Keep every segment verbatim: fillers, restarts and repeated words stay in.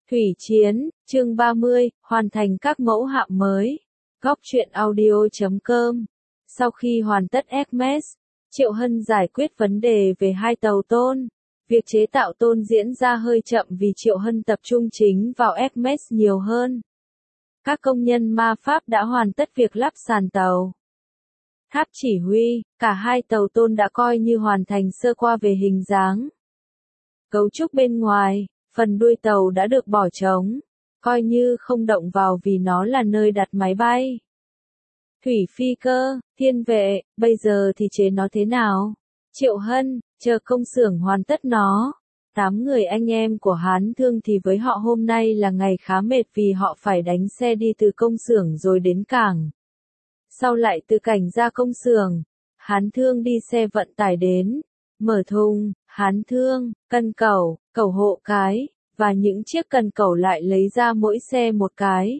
Thủy Chiến, chương ba mươi, hoàn thành các mẫu hạm mới. Góc truyện audio chấm com. Sau khi hoàn tất Hermes, Triệu Hân giải quyết vấn đề về hai tàu tôn. Việc chế tạo tôn diễn ra hơi chậm vì Triệu Hân tập trung chính vào Hermes nhiều hơn. Các công nhân ma pháp đã hoàn tất việc lắp sàn tàu. Tháp chỉ huy, cả hai tàu tôn đã coi như hoàn thành sơ qua về hình dáng. Cấu trúc bên ngoài, phần đuôi tàu đã được bỏ trống, coi như không động vào vì nó là nơi đặt máy bay. Thủy phi cơ, thiên vệ, bây giờ thì chế nó thế nào? Triệu Hân, chờ công xưởng hoàn tất nó. Tám người anh em của Hán Thương thì với họ hôm nay là ngày khá mệt vì họ phải đánh xe đi từ công xưởng rồi đến cảng. Sau lại từ cảnh ra công xưởng, Hán Thương đi xe vận tải đến, mở thùng, Hán Thương, cân cẩu, cẩu hộ cái, và những chiếc cần cẩu lại lấy ra mỗi xe một cái.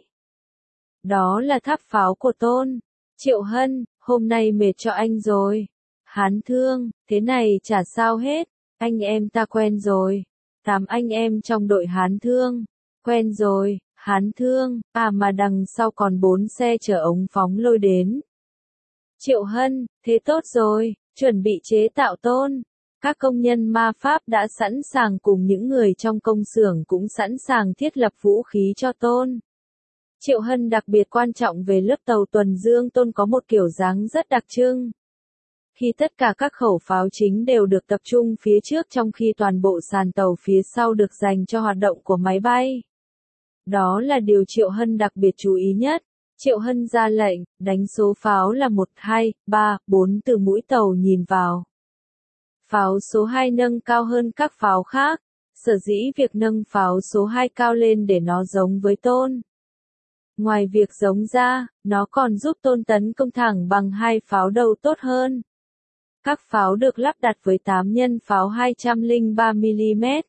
Đó là tháp pháo của tôn. Triệu Hân, hôm nay mệt cho anh rồi. Hán Thương, thế này chả sao hết, anh em ta quen rồi. Tám anh em trong đội Hán Thương, quen rồi. Hán Thương, à mà đằng sau còn bốn xe chở ống phóng lôi đến. Triệu Hân, thế tốt rồi, chuẩn bị chế tạo tôn. Các công nhân ma pháp đã sẵn sàng cùng những người trong công xưởng cũng sẵn sàng thiết lập vũ khí cho tôn. Triệu Hân đặc biệt quan trọng về lớp tàu tuần dương tôn có một kiểu dáng rất đặc trưng. Khi tất cả các khẩu pháo chính đều được tập trung phía trước trong khi toàn bộ sàn tàu phía sau được dành cho hoạt động của máy bay. Đó là điều Triệu Hân đặc biệt chú ý nhất. Triệu Hân ra lệnh, đánh số pháo là một, hai, ba, bốn từ mũi tàu nhìn vào. Pháo số hai nâng cao hơn các pháo khác, sở dĩ việc nâng pháo số hai cao lên để nó giống với tôn. Ngoài việc giống ra, nó còn giúp tôn tấn công thẳng bằng hai pháo đầu tốt hơn. Các pháo được lắp đặt với tám nhân pháo hai trăm lẻ ba mi-li-mét,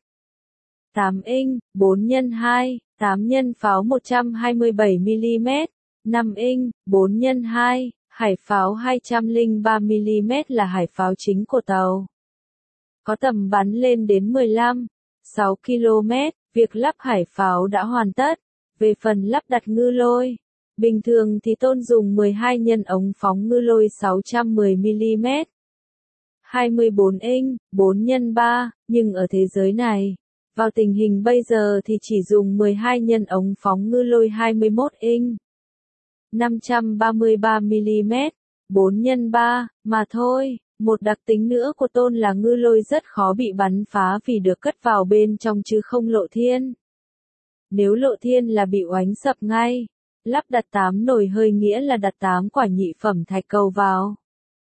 tám inch, bốn nhân hai, tám nhân pháo một trăm hai mươi bảy mi-li-mét, năm inch, bốn nhân hai, hải pháo hai trăm lẻ ba mi-li-mét là hải pháo chính của tàu. Có tầm bắn lên đến mười lăm phẩy sáu ki lô mét, việc lắp hải pháo đã hoàn tất. Về phần lắp đặt ngư lôi, bình thường thì tôn dùng mười hai nhân ống phóng ngư lôi sáu trăm mười mi-li-mét, hai mươi bốn inch, bốn nhân ba, nhưng ở thế giới này, vào tình hình bây giờ thì chỉ dùng mười hai nhân ống phóng ngư lôi hai mươi mốt inch, năm trăm ba mươi ba mi-li-mét, bốn nhân ba, mà thôi. Một đặc tính nữa của tôn là ngư lôi rất khó bị bắn phá vì được cất vào bên trong chứ không lộ thiên. Nếu lộ thiên là bị oánh sập ngay. Lắp đặt tám nồi hơi nghĩa là đặt tám quả nhị phẩm thạch cầu vào.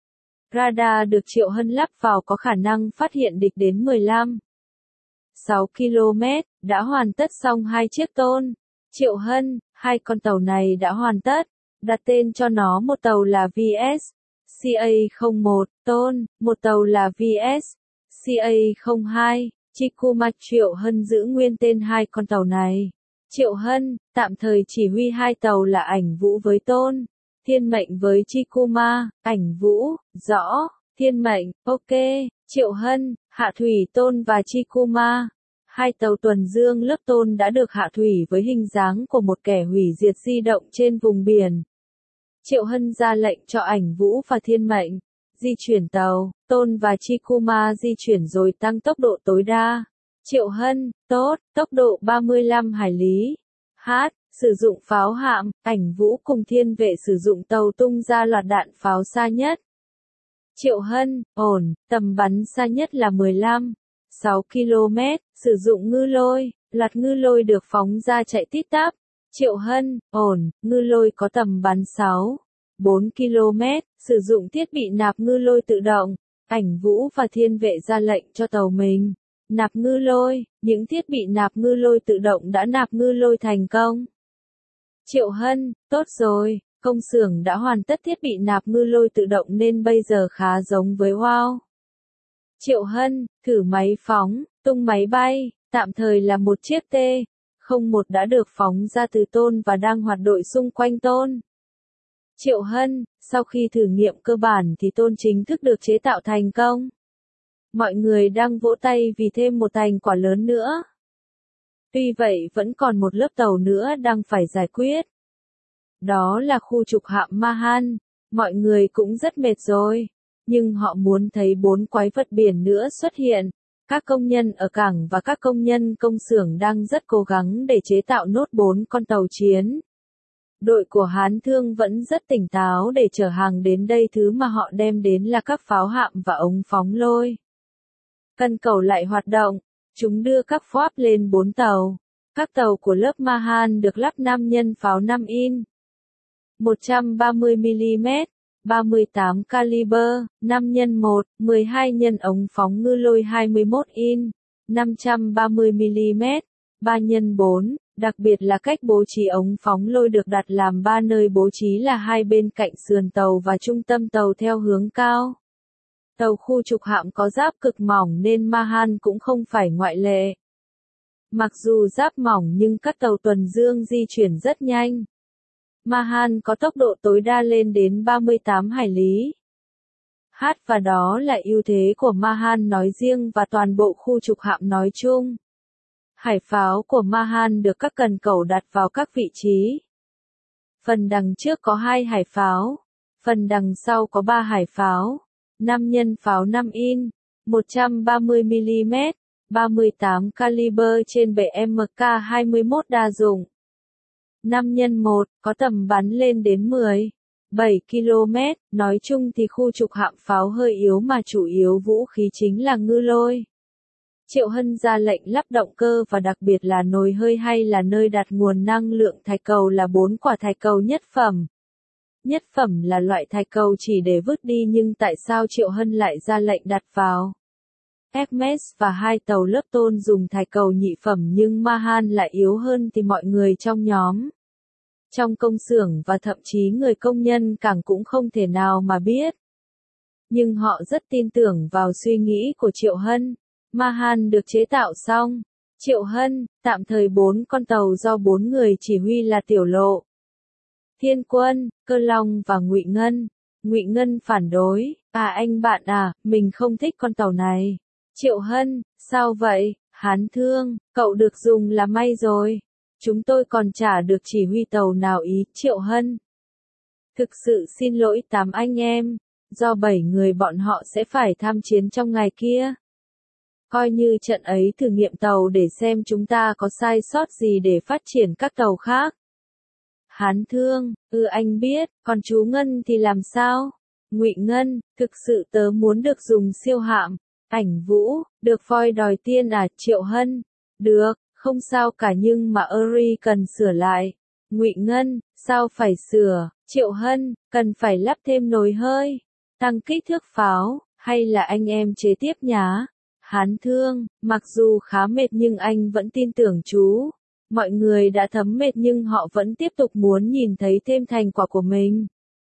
Radar được Triệu Hân lắp vào có khả năng phát hiện địch đến mười lăm phẩy sáu ki lô mét, đã hoàn tất xong hai chiếc tôn. Triệu Hân, hai con tàu này đã hoàn tất, đặt tên cho nó một tàu là vê ét xê a không một, tôn, một tàu là vê ét xê a không hai, Chikuma. Triệu Hân giữ nguyên tên hai con tàu này. Triệu Hân, tạm thời chỉ huy hai tàu là Ảnh Vũ với tôn, Thiên Mệnh với Chikuma. Ảnh Vũ, rõ, Thiên Mệnh, ok, Triệu Hân, hạ thủy tôn và Chikuma. Hai tàu tuần dương lớp tôn đã được hạ thủy với hình dáng của một kẻ hủy diệt di động trên vùng biển. Triệu Hân ra lệnh cho Ảnh Vũ và Thiên Mệnh di chuyển tàu, tôn và Chikuma di chuyển rồi tăng tốc độ tối đa. Triệu Hân, tốt, tốc độ ba mươi lăm hải lý. H, sử dụng pháo hạm, Ảnh Vũ cùng Thiên Vệ sử dụng tàu tung ra loạt đạn pháo xa nhất. Triệu Hân, ổn, tầm bắn xa nhất là mười lăm phẩy sáu ki lô mét, sử dụng ngư lôi, loạt ngư lôi được phóng ra chạy tít tắp. Triệu Hân, ổn, ngư lôi có tầm bắn sáu phẩy bốn ki lô mét, sử dụng thiết bị nạp ngư lôi tự động. Ảnh Vũ và Thiên Vệ ra lệnh cho tàu mình nạp ngư lôi, những thiết bị nạp ngư lôi tự động đã nạp ngư lôi thành công. Triệu Hân, tốt rồi, công xưởng đã hoàn tất thiết bị nạp ngư lôi tự động nên bây giờ khá giống với wow. Triệu Hân, thử máy phóng, tung máy bay, tạm thời là một chiếc T không một đã được phóng ra từ tôn và đang hoạt động xung quanh tôn. Triệu Hân, sau khi thử nghiệm cơ bản thì tôn chính thức được chế tạo thành công. Mọi người đang vỗ tay vì thêm một thành quả lớn nữa. Tuy vậy vẫn còn một lớp tàu nữa đang phải giải quyết. Đó là khu trục hạm Mahan. Mọi người cũng rất mệt rồi. Nhưng họ muốn thấy bốn quái vật biển nữa xuất hiện. Các công nhân ở cảng và các công nhân công xưởng đang rất cố gắng để chế tạo nốt bốn con tàu chiến. Đội của Hán Thương vẫn rất tỉnh táo để chở hàng đến đây, thứ mà họ đem đến là các pháo hạm và ống phóng lôi. Cần cầu lại hoạt động, chúng đưa các pháo lên bốn tàu. Các tàu của lớp Mahan được lắp năm nhân pháo năm in, một trăm ba mươi mi-li-mét, ba mươi tám caliber, năm nhân một, mười hai nhân ống phóng ngư lôi hai mươi mốt in, năm trăm ba mươi mi-li-mét, ba nhân bốn. Đặc biệt là cách bố trí ống phóng lôi được đặt làm ba nơi, bố trí là hai bên cạnh sườn tàu và trung tâm tàu theo hướng cao. Tàu khu trục hạm có giáp cực mỏng nên Mahan cũng không phải ngoại lệ. Mặc dù giáp mỏng nhưng các tàu tuần dương di chuyển rất nhanh. Mahan có tốc độ tối đa lên đến ba mươi tám hải lý. H và đó là ưu thế của Mahan nói riêng và toàn bộ khu trục hạm nói chung. Hải pháo của Mahan được các cần cẩu đặt vào các vị trí. Phần đằng trước có hai hải pháo, phần đằng sau có ba hải pháo, năm nhân pháo năm in, một trăm ba mươi mi-li-mét, ba mươi tám caliber trên bệ em ca hai mươi mốt đa dụng. năm nhân một, có tầm bắn lên đến mười phẩy bảy ki lô mét, nói chung thì khu trục hạm pháo hơi yếu mà chủ yếu vũ khí chính là ngư lôi. Triệu Hân ra lệnh lắp động cơ và đặc biệt là nồi hơi hay là nơi đặt nguồn năng lượng thạch cầu là bốn quả thạch cầu nhất phẩm. Nhất phẩm là loại thạch cầu chỉ để vứt đi, nhưng tại sao Triệu Hân lại ra lệnh đặt vào? Hermes và hai tàu lớp tôn dùng thạch cầu nhị phẩm nhưng Mahan lại yếu hơn thì mọi người trong nhóm, trong công xưởng và thậm chí người công nhân cảng cũng không thể nào mà biết. Nhưng họ rất tin tưởng vào suy nghĩ của Triệu Hân. Mahan được chế tạo xong. Triệu Hân, tạm thời bốn con tàu do bốn người chỉ huy là Tiểu Lộ, Thiên Quân, Cơ Long và Ngụy Ngân. Ngụy Ngân phản đối, à anh bạn à, mình không thích con tàu này. Triệu Hân, sao vậy? Hán Thương, cậu được dùng là may rồi. Chúng tôi còn chả được chỉ huy tàu nào ý. Triệu Hân, thực sự xin lỗi tám anh em, do bảy người bọn họ sẽ phải tham chiến trong ngày kia. Coi như trận ấy thử nghiệm tàu để xem chúng ta có sai sót gì để phát triển các tàu khác. Hán Thương, ừ anh biết, còn chú Ngân thì làm sao? Ngụy Ngân, thực sự tớ muốn được dùng siêu hạm. Ảnh Vũ, được voi đòi tiên à? Triệu Hân, được, không sao cả nhưng mà Eri cần sửa lại. Ngụy Ngân, sao phải sửa? Triệu Hân, cần phải lắp thêm nồi hơi, tăng kích thước pháo, hay là anh em chế tiếp nhá? Hán Thương, mặc dù khá mệt nhưng anh vẫn tin tưởng chú. Mọi người đã thấm mệt nhưng họ vẫn tiếp tục muốn nhìn thấy thêm thành quả của mình.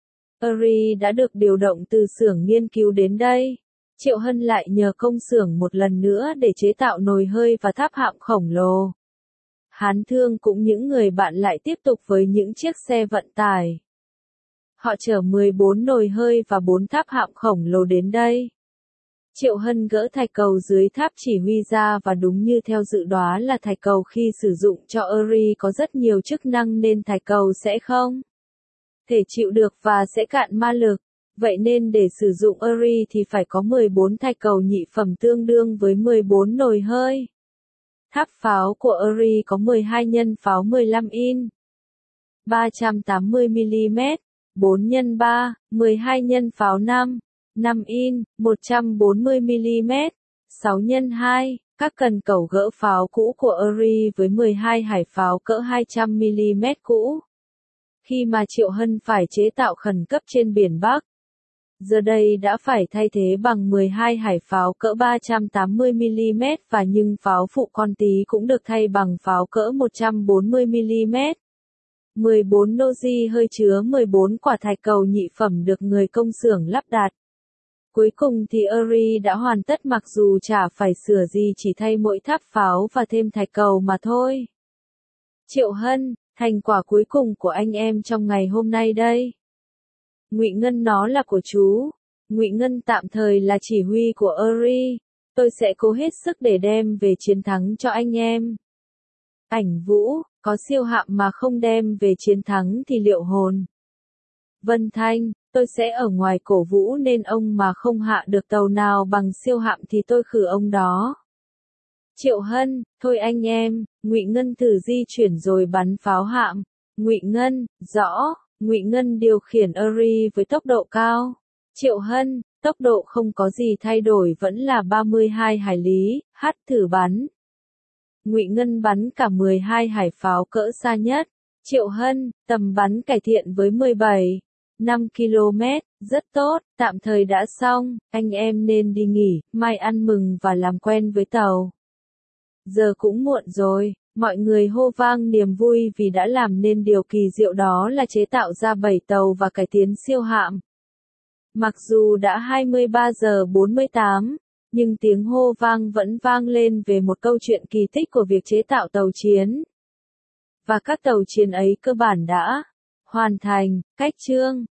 Eri đã được điều động từ xưởng nghiên cứu đến đây. Triệu Hân lại nhờ công xưởng một lần nữa để chế tạo nồi hơi và tháp hạm khổng lồ. Hán Thương cũng những người bạn lại tiếp tục với những chiếc xe vận tải. Họ chở mười bốn nồi hơi và bốn tháp hạm khổng lồ đến đây. Triệu Hân gỡ thạch cầu dưới tháp chỉ huy ra và đúng như theo dự đoán là thạch cầu khi sử dụng cho Eri có rất nhiều chức năng nên thạch cầu sẽ không thể chịu được và sẽ cạn ma lực. Vậy nên để sử dụng Eri thì phải có mười bốn thạch cầu nhị phẩm tương đương với mười bốn nồi hơi. Tháp pháo của Eri có mười hai nhân pháo mười lăm in, ba trăm tám mươi mi-li-mét, bốn nhân ba, mười hai nhân pháo năm, năm in, một trăm bốn mươi mi-li-mét, sáu nhân hai. Các cần cẩu gỡ pháo cũ của Eri với mười hai hải pháo cỡ hai trăm mi-li-mét cũ. Khi mà Triệu Hân phải chế tạo khẩn cấp trên biển Bắc, giờ đây đã phải thay thế bằng mười hai hải pháo cỡ ba trăm tám mươi mi-li-mét và nhưng pháo phụ con tí cũng được thay bằng pháo cỡ một trăm bốn mươi mi-li-mét. mười bốn nozi hơi chứa mười bốn quả thạch cầu nhị phẩm được người công xưởng lắp đặt. Cuối cùng thì Eri đã hoàn tất mặc dù chả phải sửa gì, chỉ thay mỗi tháp pháo và thêm thạch cầu mà thôi. Triệu Hân, thành quả cuối cùng của anh em trong ngày hôm nay đây. Ngụy Ngân, nó là của chú. Ngụy Ngân tạm thời là chỉ huy của Eri. Tôi sẽ cố hết sức để đem về chiến thắng cho anh em. Ảnh Vũ, có siêu hạm mà không đem về chiến thắng thì liệu hồn. Vân Thanh, tôi sẽ ở ngoài cổ vũ nên ông mà không hạ được tàu nào bằng siêu hạm thì tôi khử ông đó. Triệu Hân, thôi anh em, Ngụy Ngân thử di chuyển rồi bắn pháo hạm. Ngụy Ngân, rõ, Ngụy Ngân điều khiển Eri với tốc độ cao. Triệu Hân, tốc độ không có gì thay đổi vẫn là ba mươi hai hải lý, hát thử bắn. Ngụy Ngân bắn cả mười hai hải pháo cỡ xa nhất. Triệu Hân, tầm bắn cải thiện với mười bảy phẩy năm ki lô mét, rất tốt, tạm thời đã xong, anh em nên đi nghỉ, mai ăn mừng và làm quen với tàu. Giờ cũng muộn rồi, mọi người hô vang niềm vui vì đã làm nên điều kỳ diệu đó là chế tạo ra bảy tàu và cải tiến siêu hạm. Mặc dù đã hai mươi ba giờ bốn mươi tám, nhưng tiếng hô vang vẫn vang lên về một câu chuyện kỳ tích của việc chế tạo tàu chiến. Và các tàu chiến ấy cơ bản đã hoàn thành, cách chương.